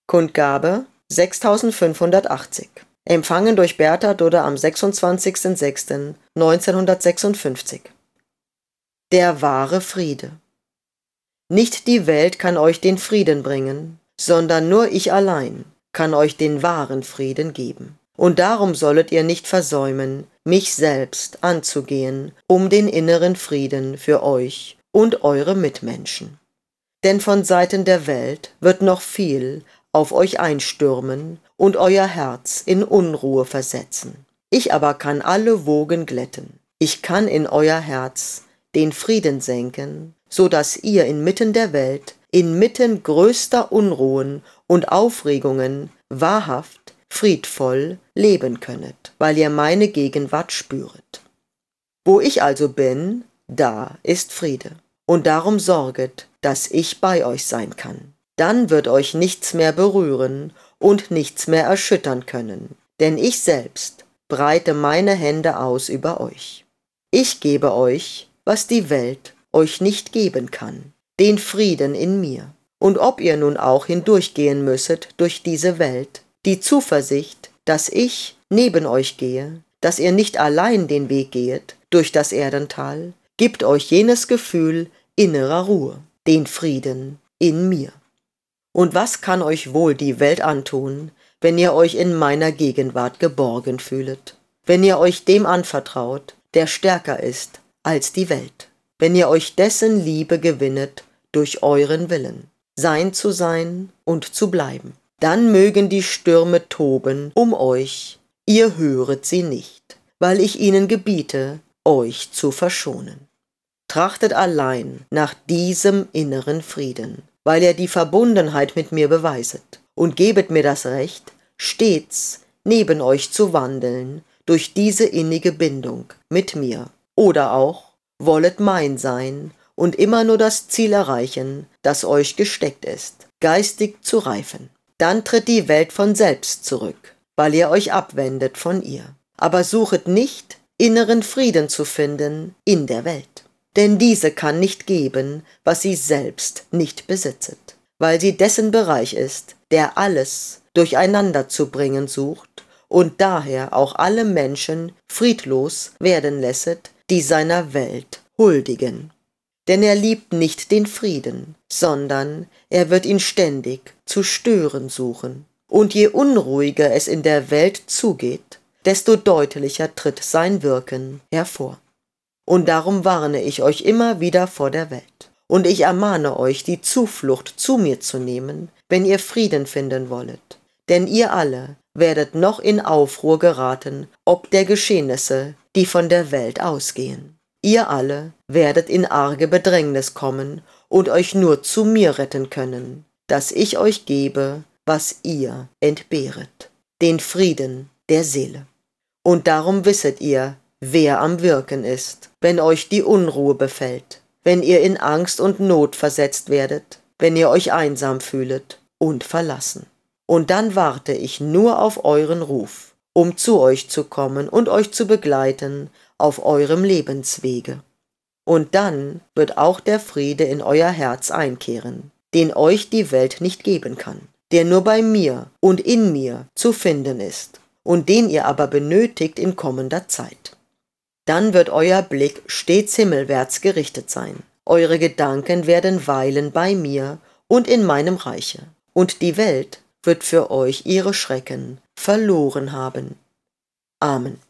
Kundgabe 6580. Empfangen durch Bertha Dudde am 26.06.1956. Der wahre Friede. Nicht die Welt kann euch den Frieden bringen, sondern nur ich allein kann euch den wahren Frieden geben. Und darum sollet ihr nicht versäumen, mich selbst anzugehen, um den inneren Frieden für euch und eure Mitmenschen. Denn von Seiten der Welt wird noch viel auf euch einstürmen und euer Herz in Unruhe versetzen. Ich aber kann alle Wogen glätten. Ich kann in euer Herz den Frieden senken, so dass ihr inmitten der Welt, inmitten größter Unruhen und Aufregungen wahrhaft, friedvoll leben könnet, weil ihr meine Gegenwart spüret. Wo ich also bin, da ist Friede. Und darum sorget, dass ich bei euch sein kann. Dann wird euch nichts mehr berühren und nichts mehr erschüttern können, denn ich selbst breite meine Hände aus über euch. Ich gebe euch, was die Welt euch nicht geben kann, den Frieden in mir. Und ob ihr nun auch hindurchgehen müsset durch diese Welt, die Zuversicht, dass ich neben euch gehe, dass ihr nicht allein den Weg gehet durch das Erdental, gibt euch jenes Gefühl innerer Ruhe, den Frieden in mir. Und was kann euch wohl die Welt antun, wenn ihr euch in meiner Gegenwart geborgen fühlet, wenn ihr euch dem anvertraut, der stärker ist als die Welt, wenn ihr euch dessen Liebe gewinnet durch euren Willen, sein zu sein und zu bleiben. Dann mögen die Stürme toben um euch, ihr höret sie nicht, weil ich ihnen gebiete, euch zu verschonen. Trachtet allein nach diesem inneren Frieden, weil er die Verbundenheit mit mir beweiset, und gebet mir das Recht, stets neben euch zu wandeln durch diese innige Bindung mit mir, oder auch wollet mein sein und immer nur das Ziel erreichen, das euch gesteckt ist, geistig zu reifen. Dann tritt die Welt von selbst zurück, weil ihr euch abwendet von ihr. Aber suchet nicht, inneren Frieden zu finden in der Welt. Denn diese kann nicht geben, was sie selbst nicht besitzet, weil sie dessen Bereich ist, der alles durcheinander zu bringen sucht und daher auch alle Menschen friedlos werden lässet, die seiner Welt huldigen. Denn er liebt nicht den Frieden, sondern er wird ihn ständig zu stören suchen. Und je unruhiger es in der Welt zugeht, desto deutlicher tritt sein Wirken hervor. Und darum warne ich euch immer wieder vor der Welt. Und ich ermahne euch, die Zuflucht zu mir zu nehmen, wenn ihr Frieden finden wollet. Denn ihr alle werdet noch in Aufruhr geraten, ob der Geschehnisse, die von der Welt ausgehen. Ihr alle werdet in arge Bedrängnis kommen und euch nur zu mir retten können, dass ich euch gebe, was ihr entbehret, den Frieden der Seele. Und darum wisset ihr, wer am Wirken ist, wenn euch die Unruhe befällt, wenn ihr in Angst und Not versetzt werdet, wenn ihr euch einsam fühlet und verlassen. Und dann warte ich nur auf euren Ruf, um zu euch zu kommen und euch zu begleiten auf eurem Lebenswege. Und dann wird auch der Friede in euer Herz einkehren, den euch die Welt nicht geben kann, der nur bei mir und in mir zu finden ist und den ihr aber benötigt in kommender Zeit. Dann wird euer Blick stets himmelwärts gerichtet sein. Eure Gedanken werden weilen bei mir und in meinem Reiche. Und die Welt wird für euch ihre Schrecken verloren haben. Amen.